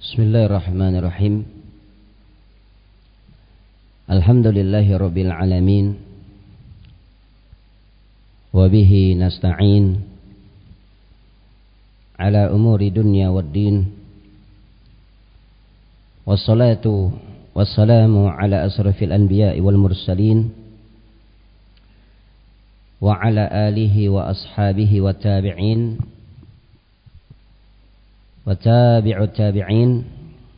Bismillahirrahmanirrahim. Alhamdulillahi rabbil alamin. Wa bihi nasta'in ala umuri dunya waddin. Wassalatu wassalamu ala asrafil anbiya'i wal mursalin wa ala alihi wa ashabihi wa tabi'in wa tabi'ut tabi'in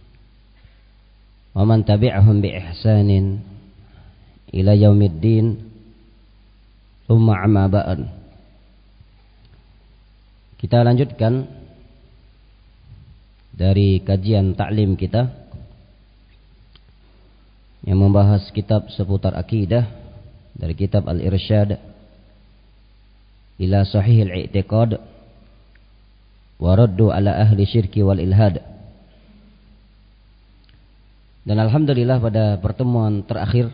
wa man tabi'ahum bi ihsanin ila yaumiddin. Tsumma amma ba'd. Kita lanjutkan dari kajian taklim kita yang membahas kitab seputar akidah dari kitab Al-Irsyad ila Sahihil I'tiqad wa raddu ala ahli syirki wal ilhad. Dan alhamdulillah pada pertemuan terakhir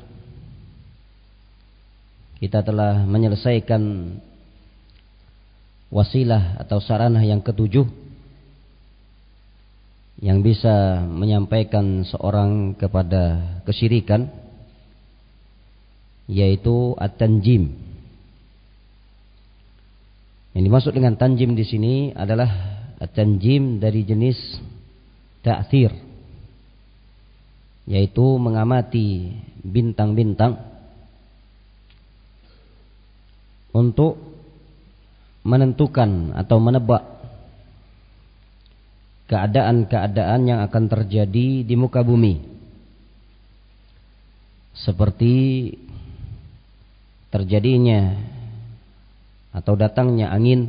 kita telah menyelesaikan wasilah atau sarana yang ketujuh yang bisa menyampaikan seorang kepada kesyirikan, yaitu at-tanjim. Yang dimaksud dengan tanjim di sini adalah at-tanjim dari jenis ta'thir, yaitu mengamati bintang-bintang untuk menentukan atau menebak keadaan-keadaan yang akan terjadi di muka bumi, seperti terjadinya atau datangnya angin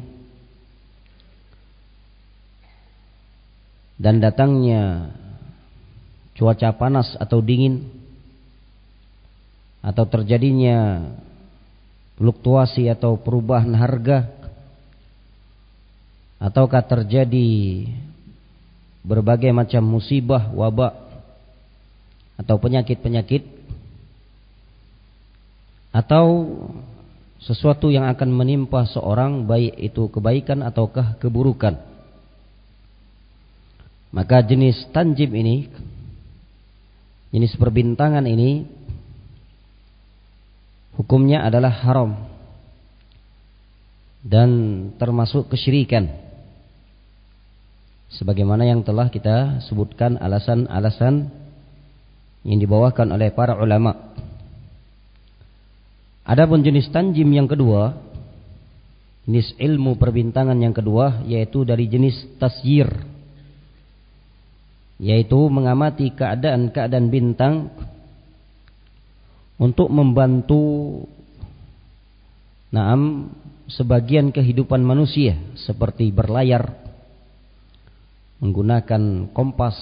dan datangnya cuaca panas atau dingin, atau terjadinya fluktuasi atau perubahan harga, ataukah terjadi berbagai macam musibah, wabak atau penyakit-penyakit, atau sesuatu yang akan menimpa seorang, baik itu kebaikan ataukah keburukan. Maka jenis tanjim ini, jenis perbintangan ini, hukumnya adalah haram dan termasuk kesyirikan, sebagaimana yang telah kita sebutkan alasan-alasan yang dibawakan oleh para ulama. Adapun jenis tanjim yang kedua, jenis ilmu perbintangan yang kedua, yaitu dari jenis tasyir, yaitu mengamati keadaan-keadaan bintang untuk membantu sebagian kehidupan manusia, seperti berlayar menggunakan kompas.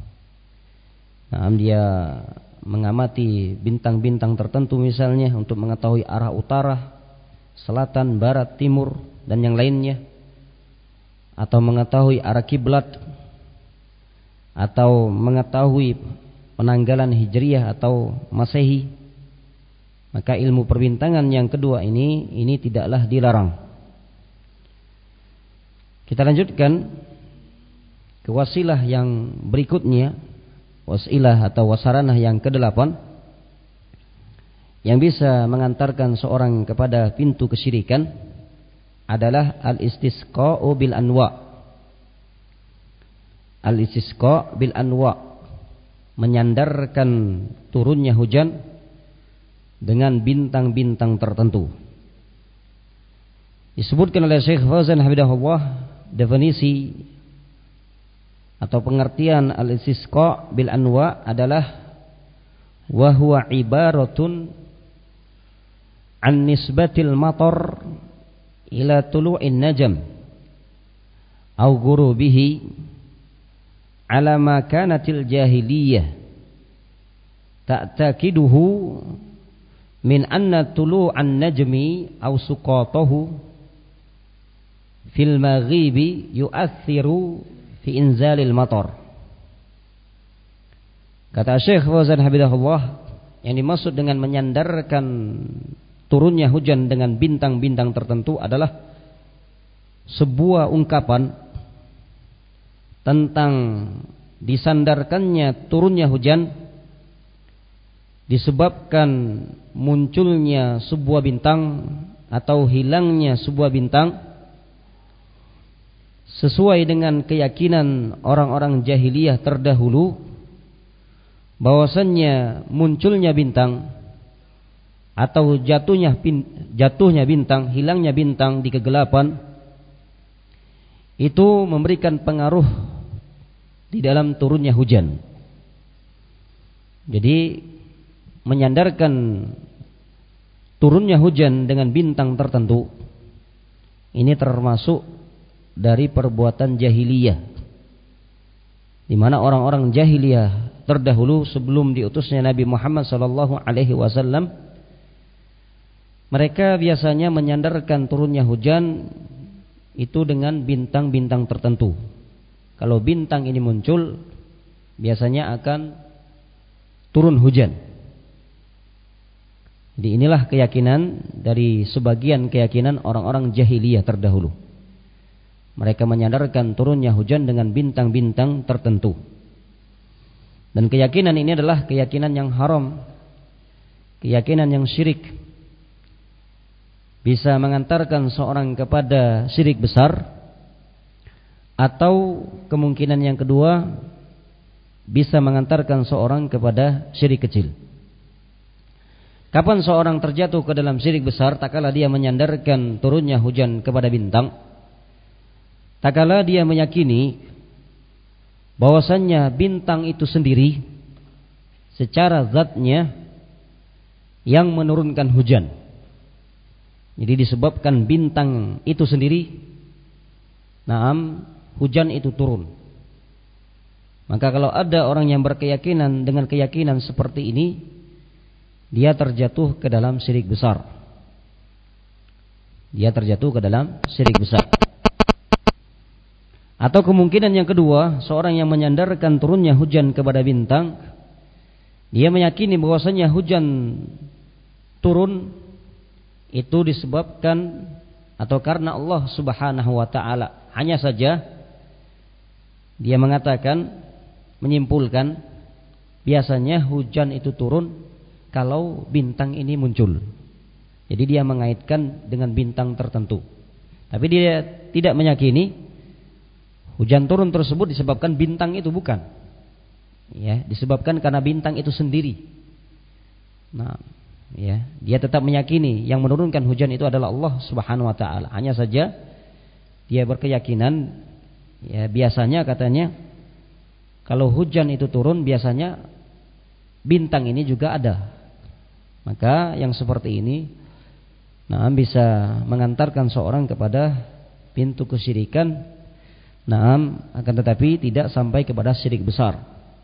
Dia mengamati bintang-bintang tertentu misalnya untuk mengetahui arah utara, selatan, barat, timur dan yang lainnya, atau mengetahui arah kiblat, atau mengetahui penanggalan hijriyah atau masehi. Maka ilmu perbintangan yang kedua ini tidaklah dilarang. Kita lanjutkan ke wasilah yang berikutnya, wasilah atau wasaranah yang ke-8 yang bisa mengantarkan seorang kepada pintu kesyirikan adalah al-istisqa'u bil anwa. Al-istisqa' bil anwa, menyandarkan turunnya hujan dengan bintang-bintang tertentu. Disebutkan oleh Syekh Fauzan hafizahullah definisi atau pengertian al-istisqa' bil anwa adalah wa huwa ibaratun an nisbatil matar ila tulu'in najm au ghurubihi ala ma kanatil jahiliyah ta'taqiduhu min anna tulu'an najmi au suqatahu fil maghibi yu'athiru fi inzalil matar. Kata Syekh Fauzan hafizahullah, yang dimaksud dengan menyandarkan turunnya hujan dengan bintang-bintang tertentu adalah sebuah ungkapan tentang disandarkannya turunnya hujan disebabkan munculnya sebuah bintang atau hilangnya sebuah bintang, sesuai dengan keyakinan orang-orang jahiliyah terdahulu bahwasannya munculnya bintang atau jatuhnya bintang, hilangnya bintang di kegelapan itu memberikan pengaruh di dalam turunnya hujan. Jadi menyandarkan turunnya hujan dengan bintang tertentu ini termasuk dari perbuatan jahiliyah, di mana orang-orang jahiliyah terdahulu sebelum diutusnya Nabi Muhammad SAW, mereka biasanya menyandarkan turunnya hujan itu dengan bintang-bintang tertentu. Kalau bintang ini muncul, biasanya akan turun hujan. Jadi inilah keyakinan dari sebagian keyakinan orang-orang jahiliyah terdahulu. Mereka menyandarkan turunnya hujan dengan bintang-bintang tertentu. Dan keyakinan ini adalah keyakinan yang haram, keyakinan yang syirik, bisa mengantarkan seorang kepada syirik besar, atau kemungkinan yang kedua bisa mengantarkan seorang kepada syirik kecil. Kapan seorang terjatuh ke dalam syirik besar? Tak kala dia menyandarkan turunnya hujan kepada bintang, tak kala dia meyakini bahwasannya bintang itu sendiri secara zatnya yang menurunkan hujan. Jadi disebabkan bintang itu sendiri, hujan itu turun. Maka kalau ada orang yang berkeyakinan dengan keyakinan seperti ini, dia terjatuh ke dalam syirik besar. Dia terjatuh ke dalam syirik besar. Atau kemungkinan yang kedua, seorang yang menyandarkan turunnya hujan kepada bintang, dia meyakini bahwasanya hujan turun itu disebabkan atau karena Allah Subhanahu wa taala. Hanya saja dia mengatakan, menyimpulkan, biasanya hujan itu turun kalau bintang ini muncul. Jadi dia mengaitkan dengan bintang tertentu. Tapi dia tidak meyakini hujan turun tersebut disebabkan bintang itu, bukan. Ya, disebabkan karena bintang itu sendiri. Dia tetap meyakini yang menurunkan hujan itu adalah Allah Subhanahu wa taala. Hanya saja dia berkeyakinan, biasanya katanya kalau hujan itu turun biasanya bintang ini juga ada. Maka yang seperti ini bisa mengantarkan seorang kepada pintu kesyirikan, akan tetapi tidak sampai kepada syirik besar.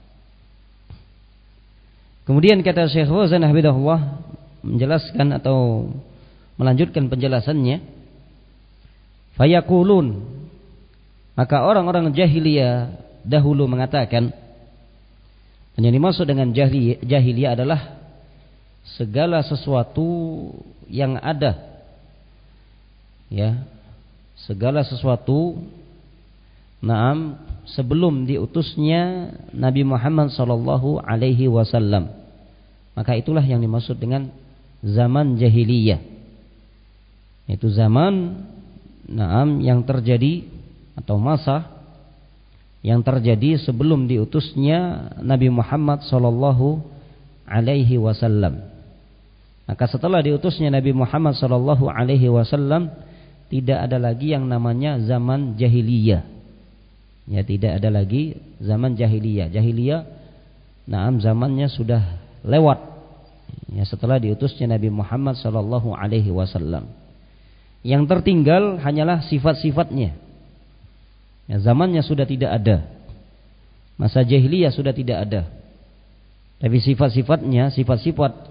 Kemudian kata Syekh Fauzan hafizahullah menjelaskan atau melanjutkan penjelasannya, fayaqulun, maka orang-orang jahiliyah dahulu mengatakan, dan yang dimaksud dengan jahiliyah adalah segala sesuatu yang ada, segala sesuatu sebelum diutusnya Nabi Muhammad sallallahu alaihi wasallam, maka itulah yang dimaksud dengan zaman jahiliyah. Itu zaman yang terjadi atau masa yang terjadi sebelum diutusnya Nabi Muhammad sallallahu alaihi wasallam. Maka setelah diutusnya Nabi Muhammad sallallahu alaihi wasallam tidak ada lagi yang namanya zaman jahiliyah. Tidak ada lagi zaman jahiliyah. Jahiliyah zamannya sudah lewat. Setelah diutusnya Nabi Muhammad sallallahu alaihi wasallam. Yang tertinggal hanyalah sifat-sifatnya. Zamannya sudah tidak ada. Masa jahiliyah sudah tidak ada. Tapi sifat-sifatnya, sifat-sifat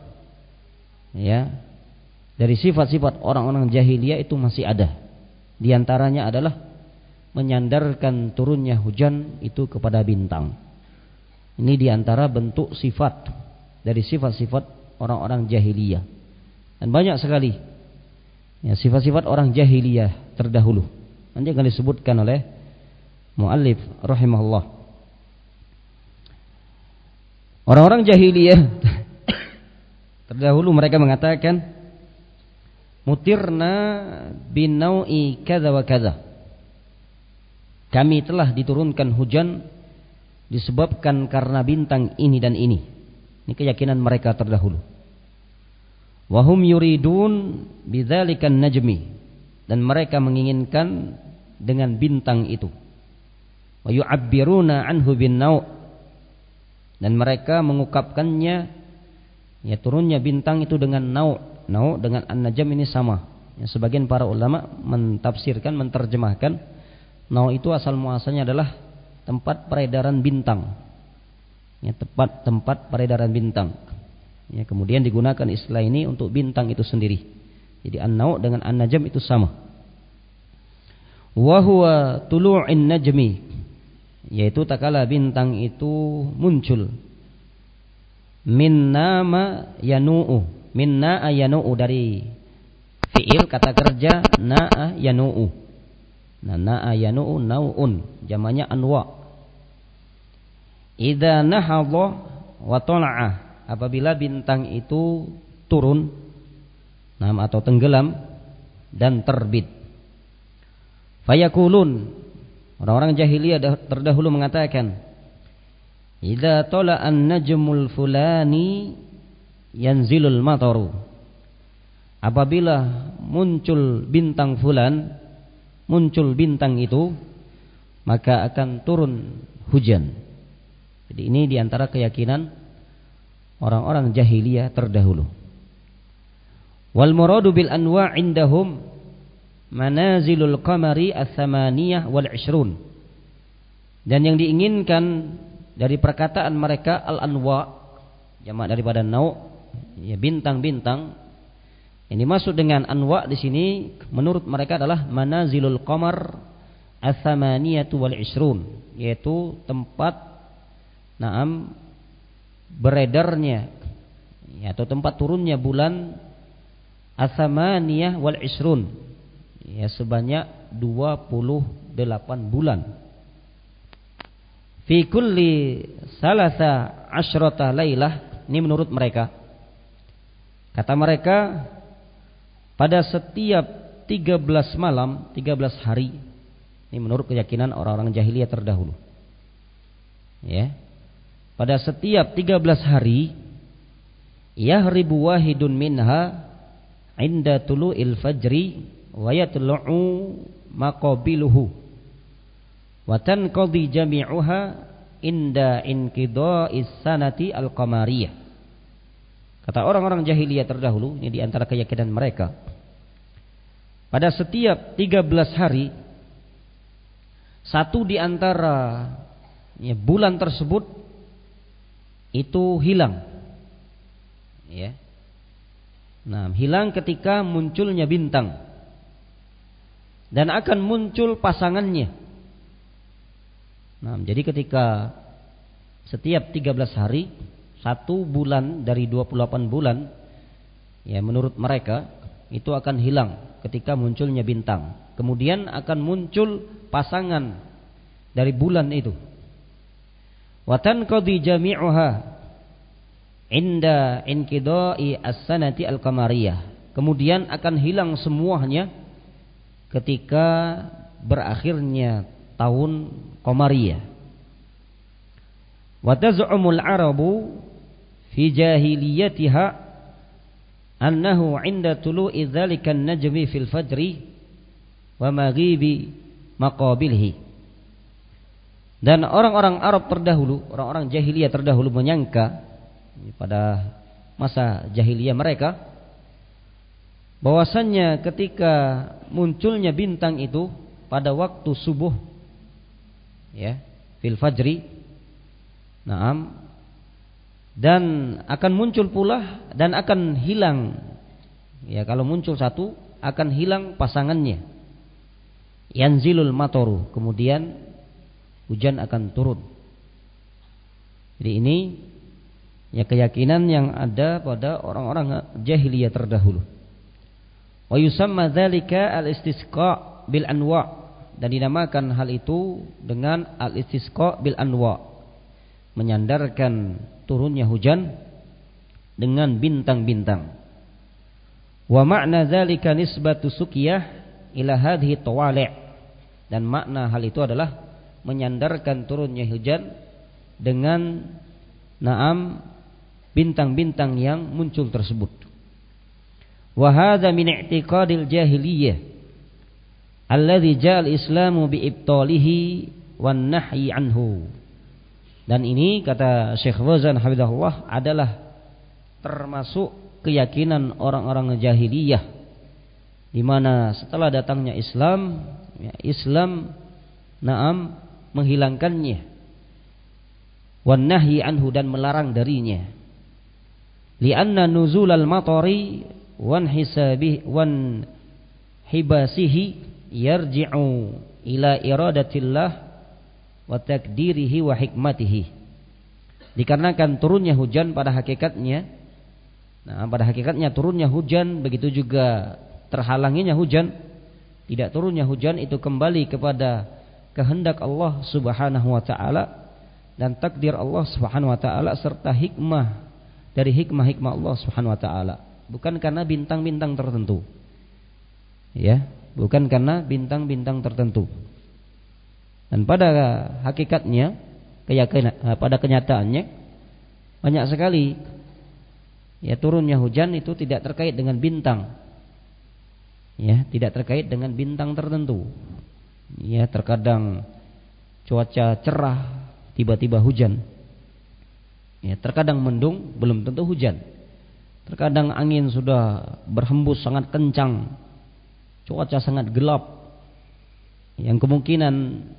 dari sifat-sifat orang-orang jahiliyah itu masih ada. Di antaranya adalah menyandarkan turunnya hujan itu kepada bintang. Ini di antara bentuk sifat dari sifat-sifat orang-orang jahiliyah. Dan banyak sekali sifat-sifat orang jahiliyah terdahulu. Nanti akan disebutkan oleh muallif rahimahullah. Orang-orang jahiliyah terdahulu mereka mengatakan mutirna binau'i kadza wa kadza. Kami telah diturunkan hujan disebabkan karena bintang ini dan ini. Ini keyakinan mereka terdahulu. Wa hum yuridun bidzalikan najmi, dan mereka menginginkan dengan bintang itu. Wa yu'abbiruna anhu bin nau', dan mereka mengungkapkannya ya turunnya bintang itu dengan nau' dengan an-najm ini sama. Ya, sebagian para ulama mentafsirkan, menterjemahkan nau' itu asal muasalnya adalah tempat peredaran bintang. Ya, tempat peredaran bintang. Ya, kemudian digunakan istilah ini untuk bintang itu sendiri. Jadi an-nau' dengan an-najm itu sama. Wa huwa tulu'in najmi, yaitu takala bintang itu muncul. Min nama yanu'u, min na'a yanu'u, dari fi'il kata kerja na'a yanu'u. Nah, na'a yanu'u nau'un, jamannya anwa'. Idza nahadha wa tala'a, apabila bintang itu turun atau tenggelam dan terbit. Fayakulun, orang-orang jahiliyah terdahulu mengatakan, idza tala'an najmul fulani yanzilul mataru. Apabila muncul bintang fulan, muncul bintang itu, maka akan turun hujan. Jadi ini diantara keyakinan orang-orang jahiliyah terdahulu. Wal muradu bil anwa' indahum manazilul qamari ats-tsamaniyah wal 'ishrun. Dan yang diinginkan dari perkataan mereka al-anwa, jamak daripada nau', ya bintang-bintang. Ini masuk dengan anwa di sini menurut mereka adalah manazilul qamar ats-tsamaniyatu wal 'ishrun, yaitu tempat beredarnya atau tempat turunnya bulan ats-tsamaniyah wal 'ishrun, ya sebanyak 28 bulan. Fi kulli salasa asyrata lailah, ini menurut mereka. Kata mereka, pada setiap 13 malam, 13 hari. Ini menurut keyakinan orang-orang jahiliyah terdahulu. Ya. Pada setiap 13 hari, yahribu wahidun minha inda tulu'il fajri wa yatlu'u maqabiluhu wa tanqadi jami'uha inda inqida'is sanati al-qamariyah. Kata orang-orang jahiliyah terdahulu, ini diantara keyakinan mereka, pada setiap 13 hari satu di antara bulan tersebut itu hilang. Ya. Nah, hilang ketika munculnya bintang. Dan akan muncul pasangannya. Nah, jadi ketika setiap 13 hari, satu bulan dari 28 bulan, ya menurut mereka itu akan hilang ketika munculnya bintang. Kemudian akan muncul pasangan dari bulan itu. Wa tanqadi jami'uha inda inqida'i as-sanati al-qamariyah. Kemudian akan hilang semuanya ketika berakhirnya tahun qamariyah. Wa taz'umul arabu fi jahiliyatiha annahu 'inda tulu'i dzalikan najmi fil fajri wa maghibi maqabilhi. Dan orang-orang Arab terdahulu, orang-orang jahiliyah terdahulu menyangka pada masa jahiliyah mereka bahwasannya ketika munculnya bintang itu pada waktu subuh, ya, fil fajri, naam, dan akan muncul pula dan akan hilang, ya kalau muncul satu akan hilang pasangannya, yanzilul mataru, kemudian hujan akan turun. Jadi ini ya keyakinan yang ada pada orang-orang jahiliyah terdahulu. Wa yusamma dzalika al-istisqa bil anwa, dan dinamakan hal itu dengan al-istisqa bil anwa, menyandarkan turunnya hujan dengan bintang-bintang. Wa ma'na dzalika nisbatu suqyah ila hadhihi tawali'. Dan makna hal itu adalah menyandarkan turunnya hujan dengan bintang-bintang yang muncul tersebut. Wa hadza min i'tiqadil jahiliyah alladzi ja'al islamu bi ibtalihi wan nahyi anhu. Dan ini kata Syekh Fauzan hafizahullah adalah termasuk keyakinan orang-orang jahiliyah, di mana setelah datangnya Islam, Islam menghilangkannya, wan nahyi anhu dan melarang darinya. Li'anna nuzulal matari wan hibasihi yarji'u ila iradatillah wa takdirihi wa hikmatihi. Dikarenakan turunnya hujan pada hakikatnya, turunnya hujan, begitu juga terhalanginya hujan, tidak turunnya hujan itu kembali kepada kehendak Allah Subhanahu wa taala dan takdir Allah Subhanahu wa taala serta hikmah dari hikmah-hikmah Allah Subhanahu wa taala, bukan karena bintang-bintang tertentu. Ya, bukan karena bintang-bintang tertentu. Dan pada hakikatnya, pada kenyataannya banyak sekali ya turunnya hujan itu tidak terkait dengan bintang. Ya, tidak terkait dengan bintang tertentu. Ya, terkadang cuaca cerah tiba-tiba hujan. Ya, terkadang mendung belum tentu hujan. Terkadang angin sudah berhembus sangat kencang, cuaca sangat gelap, yang kemungkinan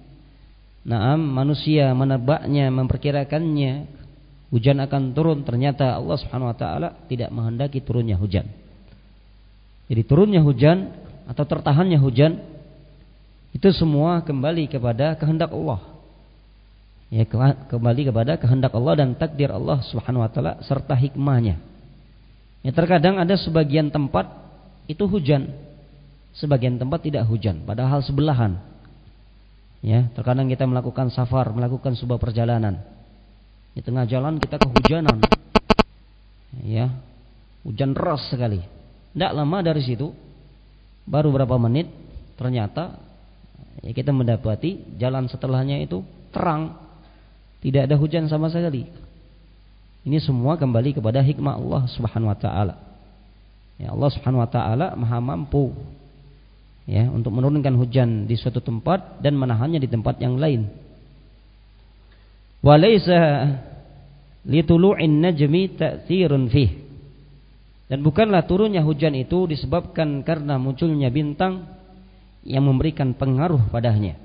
manusia menebaknya, memperkirakannya hujan akan turun, ternyata Allah Subhanahu wa taala tidak menghendaki turunnya hujan. Jadi turunnya hujan atau tertahannya hujan itu semua kembali kepada kehendak Allah. Ya, kembali kepada kehendak Allah dan takdir Allah Subhanahu wa taala serta hikmahnya. Ya, terkadang ada sebagian tempat itu hujan, sebagian tempat tidak hujan, padahal sebelahan. Ya, terkadang kita melakukan safar, melakukan sebuah perjalanan, di tengah jalan kita kehujanan. Ya, hujan deras sekali. Tidak lama dari situ, baru berapa menit, ternyata ya kita mendapati jalan setelahnya itu terang, tidak ada hujan sama sekali. Ini semua kembali kepada hikmah Allah Subhanahu wa taala. Ya, Allah Subhanahu wa taala Maha mampu ya untuk menurunkan hujan di suatu tempat dan menahannya di tempat yang lain. Walaysa litulu'in najmi ta'thirun fih. Dan bukanlah turunnya hujan itu disebabkan karena munculnya bintang yang memberikan pengaruh padanya.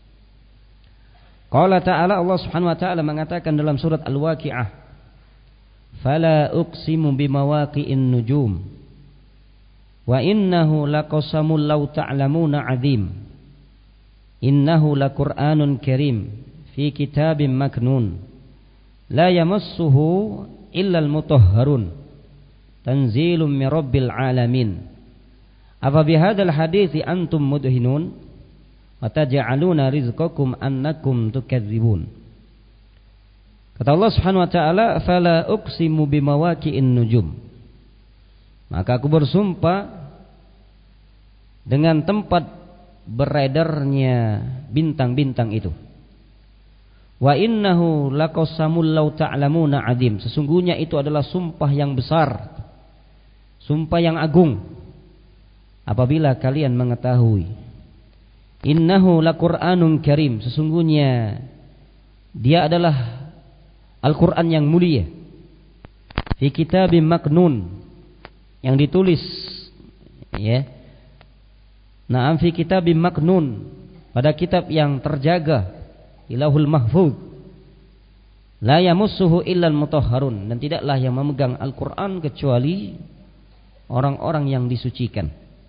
Qala ta'ala, Allah Subhanahu wa taala mengatakan dalam surat Al-Waqi'ah, "Fala uqsimu bimawaqi'in nujum wa innahu laqasamul law ta'lamuna 'adzim. Innahu laqur'anun karim fi kitabim maknun la yamassuhu illal mutahharun tanzilum mir rabbil alamin. Afa bihadzal hadithi antum mudhinun wa taj'aluna rizqakum annakum tukadzibun." Kata Allah Subhanahu wa taala, "Fala uqsimu bimawaqi'in nujum." Maka aku bersumpah dengan tempat beredarnya bintang-bintang itu. Wa innahu laqasamul law ta'lamuna 'adzim. Sesungguhnya itu adalah sumpah yang besar, sumpah yang agung apabila kalian mengetahui. Innahu laqur'anun karim. Sesungguhnya dia adalah Al-Quran yang mulia, fi kitabim maknun, yang ditulis ya, fi kitabim maknun, pada kitab yang terjaga, Ilahul Mahfuz, la yamussuhu illal mutahharun, dan tidaklah yang memegang Al-Quran kecuali orang-orang yang disucikan.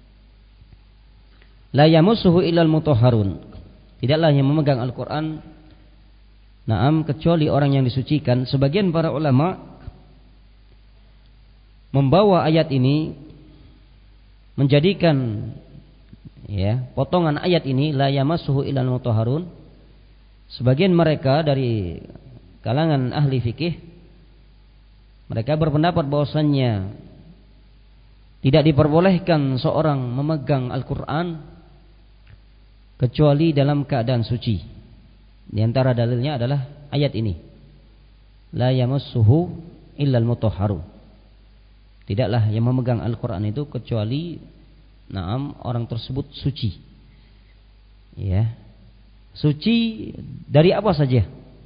La yamussuhu illal mutahharun, tidaklah yang memegang Al-Quran kecuali orang yang disucikan. Sebagian para ulama membawa ayat ini, menjadikan ya potongan ayat ini la yamassuhu illal mutahharun. Sebagian mereka dari kalangan ahli fikih, mereka berpendapat bahwasannya tidak diperbolehkan seorang memegang Al-Quran kecuali dalam keadaan suci. Di antara dalilnya adalah ayat ini, la yamassuhu illal mutahharun. Tidaklah yang memegang Al-Quran itu kecuali orang tersebut suci. Ya, suci dari apa saja?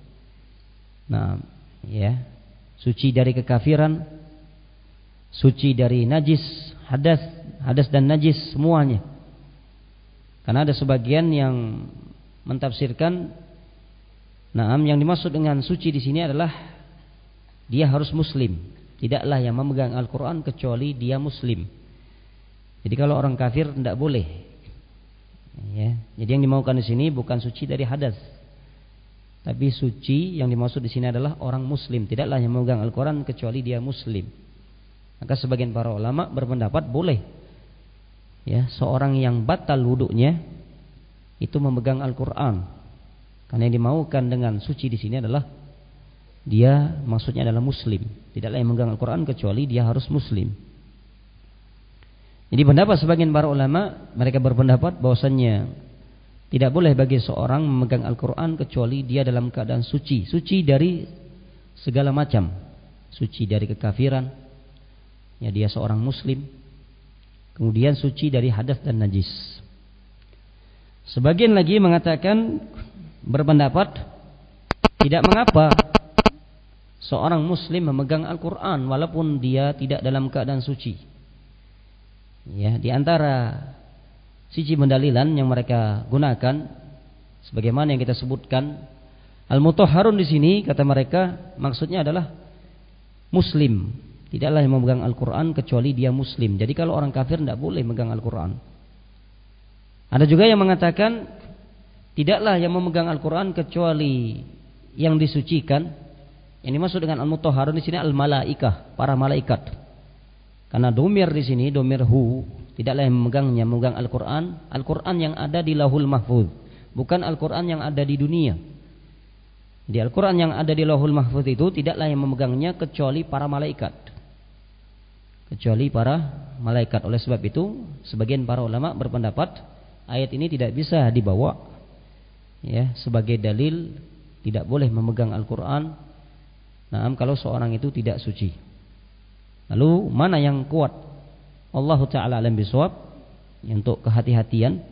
Suci dari kekafiran, suci dari najis, hadas dan najis semuanya. Karena ada sebagian yang mentafsirkan, yang dimaksud dengan suci di sini adalah dia harus muslim. Tidaklah yang memegang Al-Quran kecuali dia muslim. Jadi kalau orang kafir tidak boleh. Ya, jadi yang dimaukan di sini bukan suci dari hadas, tapi suci yang dimaksud di sini adalah orang muslim. Tidaklah yang memegang Al-Quran kecuali dia muslim. Maka sebagian para ulama berpendapat boleh, ya, seorang yang batal wuduknya itu memegang Al-Quran. Karena yang dimaukan dengan suci di sini adalah dia maksudnya adalah muslim. Tidaklah yang memegang Al-Quran kecuali dia harus muslim. Jadi pendapat sebagian para ulama, mereka berpendapat bahwasannya tidak boleh bagi seorang memegang Al-Quran kecuali dia dalam keadaan suci. Suci dari segala macam. Suci dari kekafiran, ya, dia seorang muslim. Kemudian suci dari hadas dan najis. Sebagian lagi mengatakan, berpendapat tidak mengapa seorang muslim memegang Al-Quran walaupun dia tidak dalam keadaan suci. Ya, di antara sisi pendalilan yang mereka gunakan, sebagaimana yang kita sebutkan, al-mutahharun di sini kata mereka maksudnya adalah muslim. Tidaklah yang memegang Al-Quran kecuali dia muslim. Jadi kalau orang kafir tidak boleh memegang Al-Quran. Ada juga yang mengatakan tidaklah yang memegang Al-Quran kecuali yang disucikan. Yang dimaksud dengan al-mutahharun di sini al-malaikah, para malaikat. Karena domir di sini, domir hu, tidaklah yang memegangnya, memegang Al-Quran. Al-Quran yang ada di Lauhul Mahfuz, bukan Al-Quran yang ada di dunia. Di Al-Quran yang ada di Lauhul Mahfuz itu tidaklah yang memegangnya kecuali para malaikat. Kecuali para malaikat. Oleh sebab itu, sebagian para ulama berpendapat ayat ini tidak bisa dibawa, ya, sebagai dalil tidak boleh memegang Al-Quran. Kalau seorang itu tidak suci. Lalu mana yang kuat? Allahu Ta'ala alam bisawab. Untuk kehati-hatian,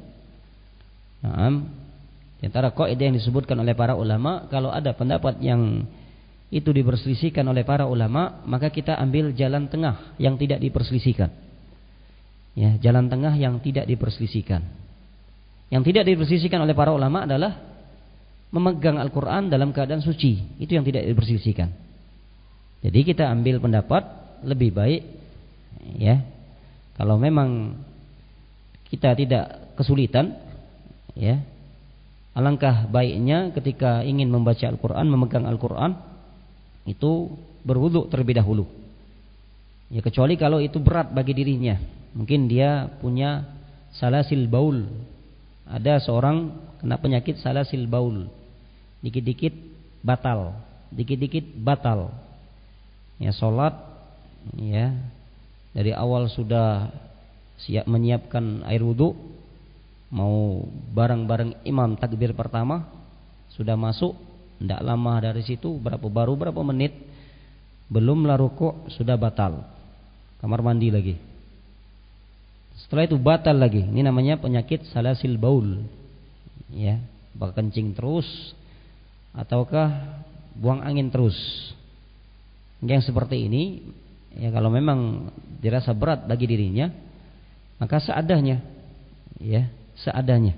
di antara kaidah yang disebutkan oleh para ulama, kalau ada pendapat yang itu diperselisihkan oleh para ulama, maka kita ambil jalan tengah yang tidak diperselisihkan. Ya, jalan tengah yang tidak diperselisihkan. Yang tidak diperselisihkan oleh para ulama adalah memegang Al-Quran dalam keadaan suci. Itu yang tidak diperselisihkan. Jadi kita ambil pendapat lebih baik, ya, kalau memang kita tidak kesulitan, ya, alangkah baiknya ketika ingin membaca Al-Quran, memegang Al-Quran itu berwudu terlebih dahulu. Ya, kecuali kalau itu berat bagi dirinya, mungkin dia punya salasil baul. Ada seorang kena penyakit salasil baul, dikit-dikit batal, dikit-dikit batal. Ya, sholat, ya, dari awal sudah siap menyiapkan air wudu, mau bareng-bareng imam takbir pertama, sudah masuk, tidak lama dari situ berapa menit, belumlah rukuk sudah batal, kamar mandi lagi, setelah itu batal lagi. Ini namanya penyakit salasil baul, ya, bakal kencing terus ataukah buang angin terus. Yang seperti ini, ya, kalau memang dirasa berat bagi dirinya, maka seadanya, ya, seadanya.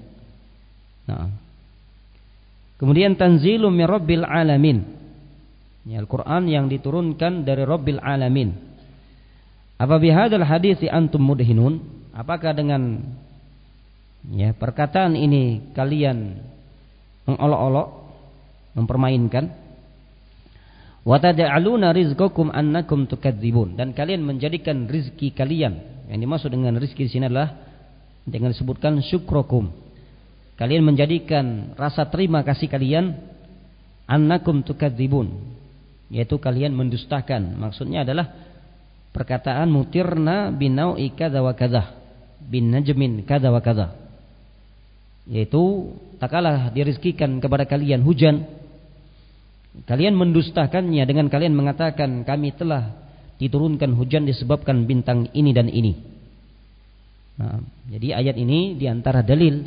Kemudian tanzilum min rabbil alamin, ya, Al-Quran yang diturunkan dari Rabbil alamin. Apa bihadzal hadits antum mudhinun? Apakah dengan, ya, perkataan ini kalian mengolok-olok, mempermainkan? Wa taj'aluna rizqakum annakum tukadzibun, dan kalian menjadikan rizki kalian, yang dimaksud dengan rizki di sini adalah dengan disebutkan syukrokum, kalian menjadikan rasa terima kasih kalian annakum tukadzibun, yaitu kalian mendustakan. Maksudnya adalah perkataan mutirna binau'i kadza wa kadza, bin najmin kadza wa kadza, yaitu tak kalah dirizkikan kepada kalian hujan, kalian mendustakannya dengan kalian mengatakan kami telah diturunkan hujan disebabkan bintang ini dan ini. Nah, jadi ayat ini diantara dalil,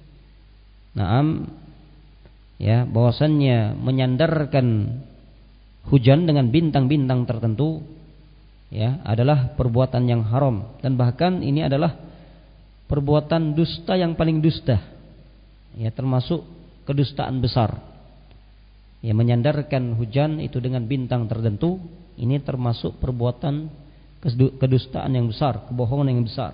ya, bahwasannya menyandarkan hujan dengan bintang-bintang tertentu, ya, adalah perbuatan yang haram, dan bahkan ini adalah perbuatan dusta yang paling dusta, ya, termasuk kedustaan besar. Ya, menyandarkan hujan itu dengan bintang tertentu, ini termasuk perbuatan kedustaan yang besar, kebohongan yang besar.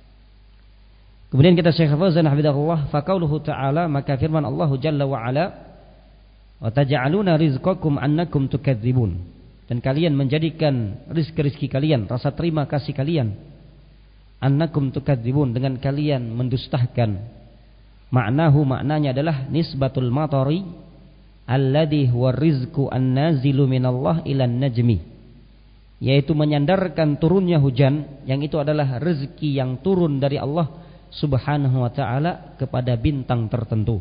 Kemudian kita Syekh Fauzan hafizahullah, faqauluhu ta'ala, maka firman Allah Jalla wa ala, wa taj'aluna rizqakum annakum tukadzibun, dan kalian menjadikan rizki kalian, rasa terima kasih kalian, annakum tukadzibun, dengan kalian mendustakan. Maknanya adalah nisbatul matari alladhi huwa rizqu an-nazilu minallah ilan najmi, yaitu menyandarkan turunnya hujan yang itu adalah rezeki yang turun dari Allah Subhanahu wa ta'ala kepada bintang tertentu.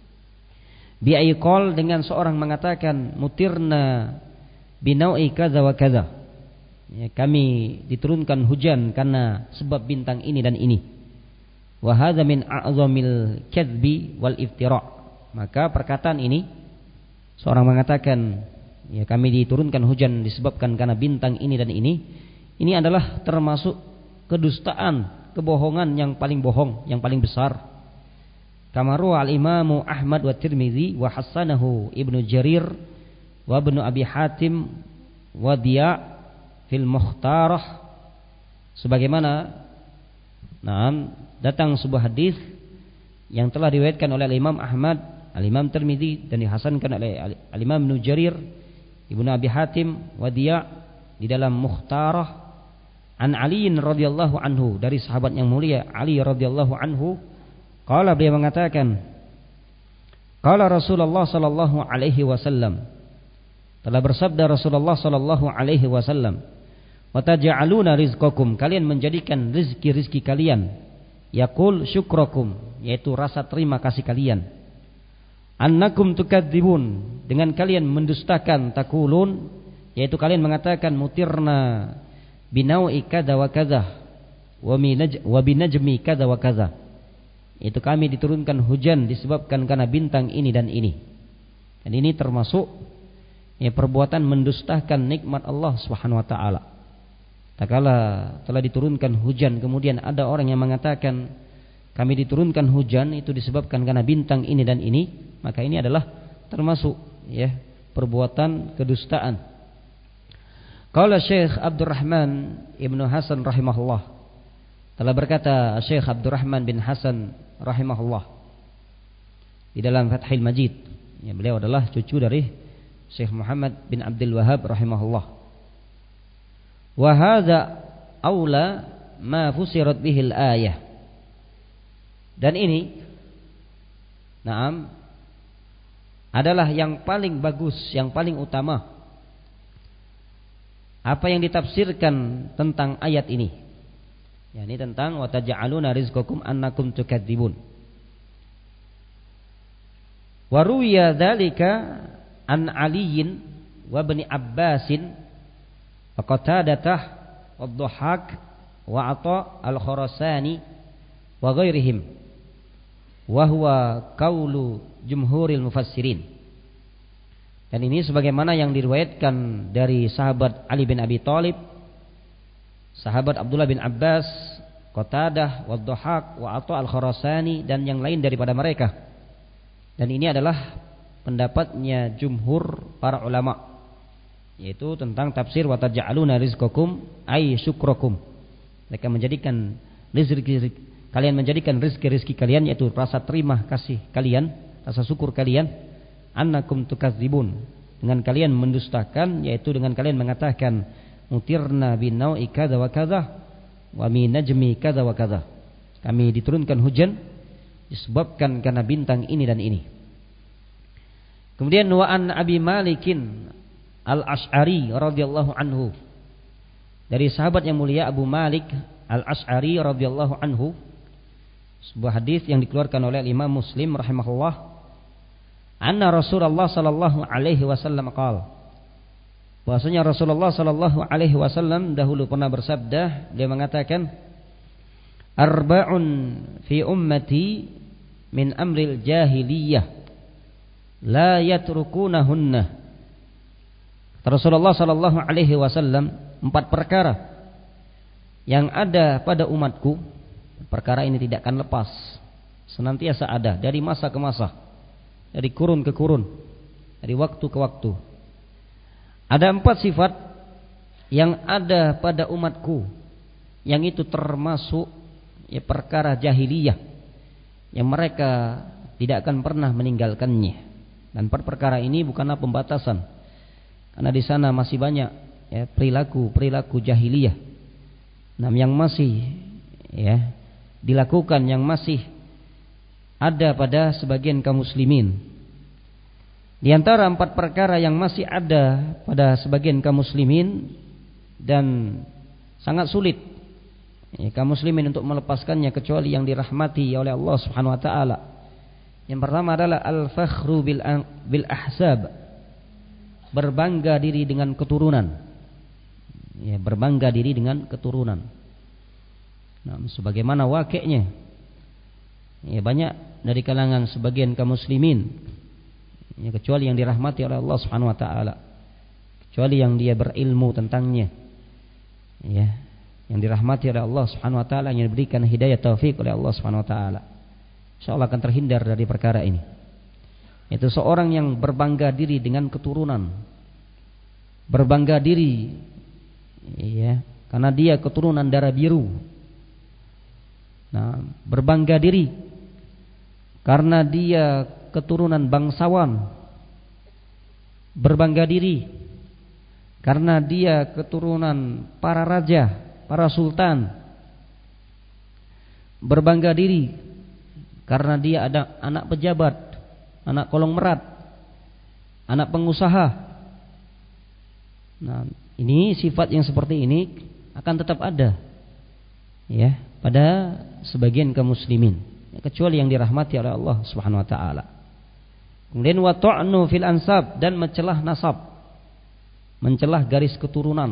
Bi'aiqol, dengan seorang mengatakan mutirna binau'i kadza wa kadza, ya, kami diturunkan hujan karena sebab bintang ini dan ini. Wa hadza min a'zamil kadzbi wal iftira', maka perkataan ini, seorang mengatakan ya kami diturunkan hujan disebabkan karena bintang ini dan ini adalah termasuk kedustaan, kebohongan yang paling bohong, yang paling besar. Kama rawa al-Imam Ahmad wa Tirmizi wa hasanahu Ibnu Jarir wa Ibnu Abi Hatim wa Diya fil Mukhtarah, sebagaimana datang sebuah hadis yang telah diriwayatkan oleh Imam Ahmad, Al-Imam Tirmizi, dan dihasankan oleh Al-Imam Ibnu Jarir, Ibnu Abi Hatim wa Diya di dalam Mukhtarah, an Ali radhiyallahu anhu, dari sahabat yang mulia Ali radhiyallahu anhu, qala, beliau mengatakan, qala Rasulullah sallallahu alaihi wasallam, telah bersabda Rasulullah sallallahu alaihi wasallam, wa taj'aluna rizqakum, kalian menjadikan rizki kalian, yaqul syukrakum, yaitu rasa terima kasih kalian, annakum tukadzibun, dengan kalian mendustakan, takulun, yaitu kalian mengatakan mutirna binau'i kadza wa kadza wa binajmi kadza wa kadza, itu kami diturunkan hujan disebabkan karena bintang ini dan ini. Dan ini termasuk ya perbuatan mendustakan nikmat Allah Subhanahu wa taala. Tak kala telah diturunkan hujan, kemudian ada orang yang mengatakan kami diturunkan hujan itu disebabkan karena bintang ini dan ini, maka ini adalah termasuk ya perbuatan kedustaan. Qala Syekh Abdurrahman Ibnu Hasan rahimahullah, telah berkata Syekh Abdurrahman bin Hasan rahimahullah di dalam Fathul Majid, ya, beliau adalah cucu dari Syekh Muhammad bin Abdul Wahhab rahimahullah. Wa hadza aula ma fusirat bihil ayah, dan ini adalah yang paling bagus, yang paling utama apa yang ditafsirkan tentang ayat ini, yakni tentang wa taj'aluna rizqakum annakum tukadzibun. Wa ruwiya dzalika an Aliyin wa Ibni Abbasin wa Qatadah wa Dhahhak wa Atha al-Khurasani wa ghairihim, wa huwa qaulu jumhuril mufassirin. Dan ini sebagaimana yang diriwayatkan dari sahabat Ali bin Abi Thalib, sahabat Abdullah bin Abbas, Qatadah, wa Dhahhak, wa Atha al-Khurasani, dan yang lain daripada mereka. Dan ini adalah pendapatnya jumhur para ulama, yaitu tentang tafsir wa taj'aluna rizqakum ay syukrakum. Mereka menjadikan rezeki kalian, menjadikan rezeki kalian, yaitu rasa terima kasih kalian, rasa syukur kalian, annakum tukadzibun, dengan kalian mendustakan, yaitu dengan kalian mengatakan mutirna binau'i kadza wa kadza wa min najmi kadza wa kadza, kami diturunkan hujan disebabkan karena bintang ini dan ini. Kemudian wa an Abi Malikin Al-Asy'ari radhiyallahu anhu, dari sahabat yang mulia Abu Malik Al-Asy'ari radhiyallahu anhu, sebuah hadis yang dikeluarkan oleh Imam Muslim rahimahullah, anna Rasulullah sallallahu alaihi wasallam qala, bahwasanya Rasulullah sallallahu alaihi wasallam dahulu pernah bersabda, dia mengatakan, arba'un fi ummati min amril jahiliyah la yatrukunahunna. Rasulullah sallallahu alaihi wasallam, 4 perkara yang ada pada umatku, perkara ini tidak akan lepas, senantiasa ada dari masa ke masa, dari kurun ke kurun, dari waktu ke waktu. Ada 4 sifat yang ada pada umatku, yang itu termasuk perkara jahiliyah yang mereka tidak akan pernah meninggalkannya. Dan 4 perkara ini bukanlah pembatasan, karena di sana masih banyak perilaku jahiliyah, yang masih dilakukan, yang masih ada pada sebagian kaum muslimin. Di antara 4 perkara yang masih ada pada sebagian kaum muslimin dan sangat sulit kaum muslimin untuk melepaskannya kecuali yang dirahmati oleh Allah Subhanahu wa taala. Yang pertama adalah al-fakhru bil ahsab, berbangga diri dengan keturunan. Berbangga diri dengan keturunan. Sebagaimana wakilnya banyak dari kalangan sebagian kaum muslimin, kecuali yang dirahmati oleh Allah Subhanahu wa taala, kecuali yang dia berilmu tentangnya, yang dirahmati oleh Allah Subhanahu wa taala, yang diberikan hidayah taufik oleh Allah Subhanahu wa taala, insyaallah akan terhindar dari perkara ini. Itu seorang yang berbangga diri dengan keturunan, berbangga diri karena dia keturunan darah biru. Berbangga diri karena dia keturunan bangsawan, berbangga diri karena dia keturunan para raja, para sultan, berbangga diri karena dia ada anak pejabat, anak kolong merat, anak pengusaha. Ini sifat yang seperti ini akan tetap ada pada sebagian kaum muslimin, kecuali yang dirahmati oleh Allah Subhanahu wa taala. Kemudian wa ta'nu fil ansab, dan mencelah nasab, mencelah garis keturunan.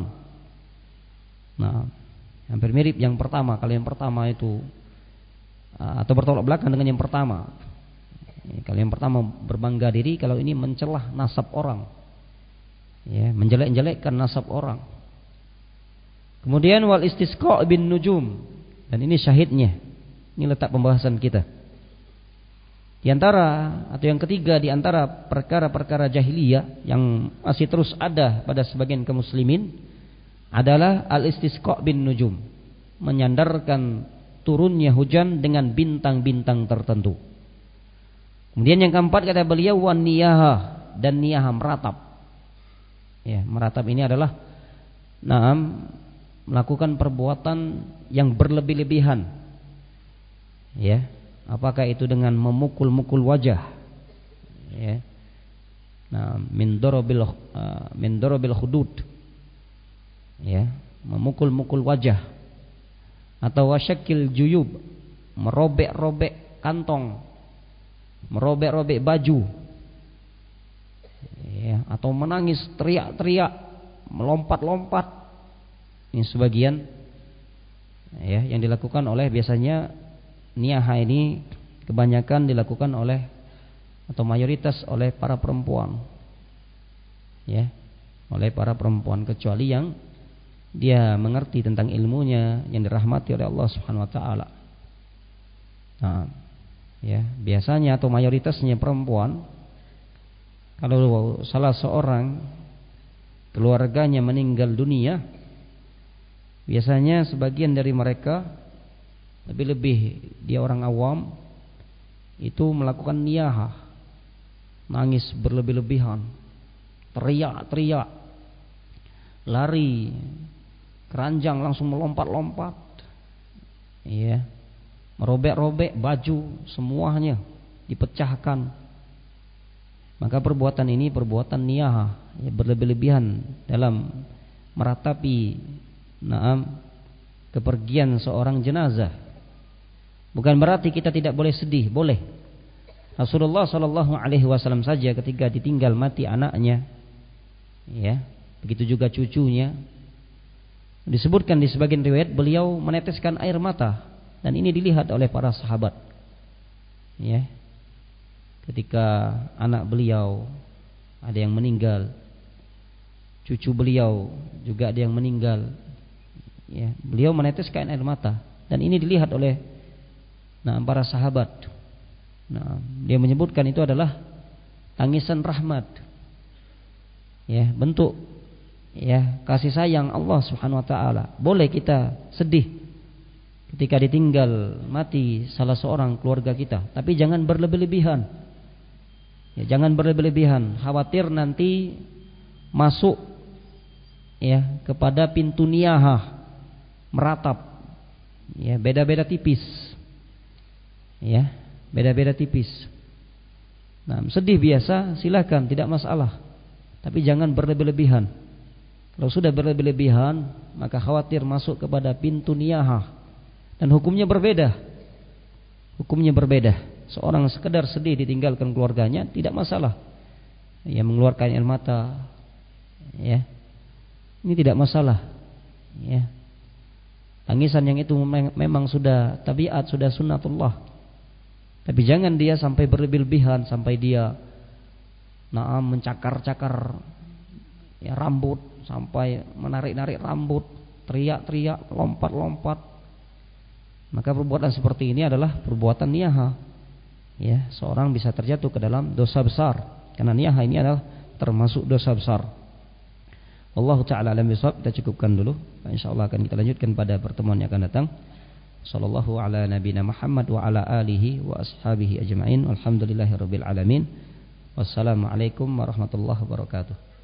Hampir mirip yang pertama. Kalau yang pertama itu atau bertolak belakang dengan yang pertama. Kalau yang pertama berbangga diri, kalau ini mencelah nasab orang, menjelek-jelekkan nasab orang. Kemudian wal istisqa bin nujum, dan ini syahidnya, ini letak pembahasan kita. Di antara atau yang ketiga di antara perkara-perkara jahiliyah yang masih terus ada pada sebagian kaum muslimin adalah al istisqa bin nujum, menyandarkan turunnya hujan dengan bintang-bintang tertentu. Kemudian yang keempat kata beliau wan niyahah, dan niyahah meratap. Meratap ini adalah melakukan perbuatan yang berlebih-lebihan. Apakah itu dengan memukul-mukul wajah, min darabil hudud, memukul-mukul wajah, atau wasyakil juyub, merobek-robek kantong, merobek-robek baju, atau menangis, teriak-teriak, melompat-lompat. Ini sebagian yang dilakukan oleh, biasanya niyaha ini kebanyakan dilakukan oleh atau mayoritas oleh para perempuan, oleh para perempuan, kecuali yang dia mengerti tentang ilmunya, yang dirahmati oleh Allah Subhanahu wa taala. Biasanya atau mayoritasnya perempuan, kalau salah seorang keluarganya meninggal dunia, biasanya sebagian dari mereka, lebih-lebih dia orang awam, itu melakukan niyahah, nangis berlebih-lebihan, teriak-teriak, lari, keranjang langsung melompat-lompat, merobek-robek baju, semuanya dipecahkan. Maka perbuatan ini perbuatan niyahah, ya, berlebih-lebihan dalam meratapi kepergian seorang jenazah. Bukan berarti kita tidak boleh sedih, boleh. Rasulullah Shallallahu Alaihi Wasallam saja ketika ditinggal mati anaknya, ya, begitu juga cucunya, disebutkan di sebagian riwayat beliau meneteskan air mata, dan ini dilihat oleh para sahabat, ya. Ketika anak beliau ada yang meninggal, cucu beliau juga ada yang meninggal, ya, beliau meneteskan air mata, dan ini dilihat oleh para sahabat. Dia menyebutkan itu adalah tangisan rahmat, ya, bentuk, ya, kasih sayang Allah Subhanahu wa taala. Boleh kita sedih ketika ditinggal mati salah seorang keluarga kita, tapi jangan berlebih-lebihan. Ya, jangan berlebih-lebihan, khawatir nanti masuk, ya, kepada pintu niyahah, meratap, ya, beda-beda tipis, ya, beda-beda tipis. Sedih biasa silakan, tidak masalah, tapi jangan berlebih-lebihan. Kalau sudah berlebih-lebihan, maka khawatir masuk kepada pintu niyahah, dan hukumnya berbeda. Hukumnya berbeda. Seorang sekedar sedih ditinggalkan keluarganya tidak masalah, ya, mengeluarkan air mata, ya, ini tidak masalah, ya. Tangisan yang itu memang sudah tabiat, sudah sunnatullah, tapi jangan dia sampai berlebih-lebihan, sampai dia mencakar-cakar, ya, rambut, sampai menarik-narik rambut, teriak-teriak, lompat-lompat. Maka perbuatan seperti ini adalah perbuatan niyahah, ya, seorang bisa terjatuh ke dalam dosa besar, karena niyahah ini adalah termasuk dosa besar. Allah taala alam bisawab. Kita cukupkan dulu, insyaallah akan kita lanjutkan pada pertemuan yang akan datang. Sallallahu ala nabiyina Muhammad wa ala alihi wa ashabihi ajma'in. Walhamdulillahirabbil alamin. Wassalamualaikum warahmatullahi wabarakatuh.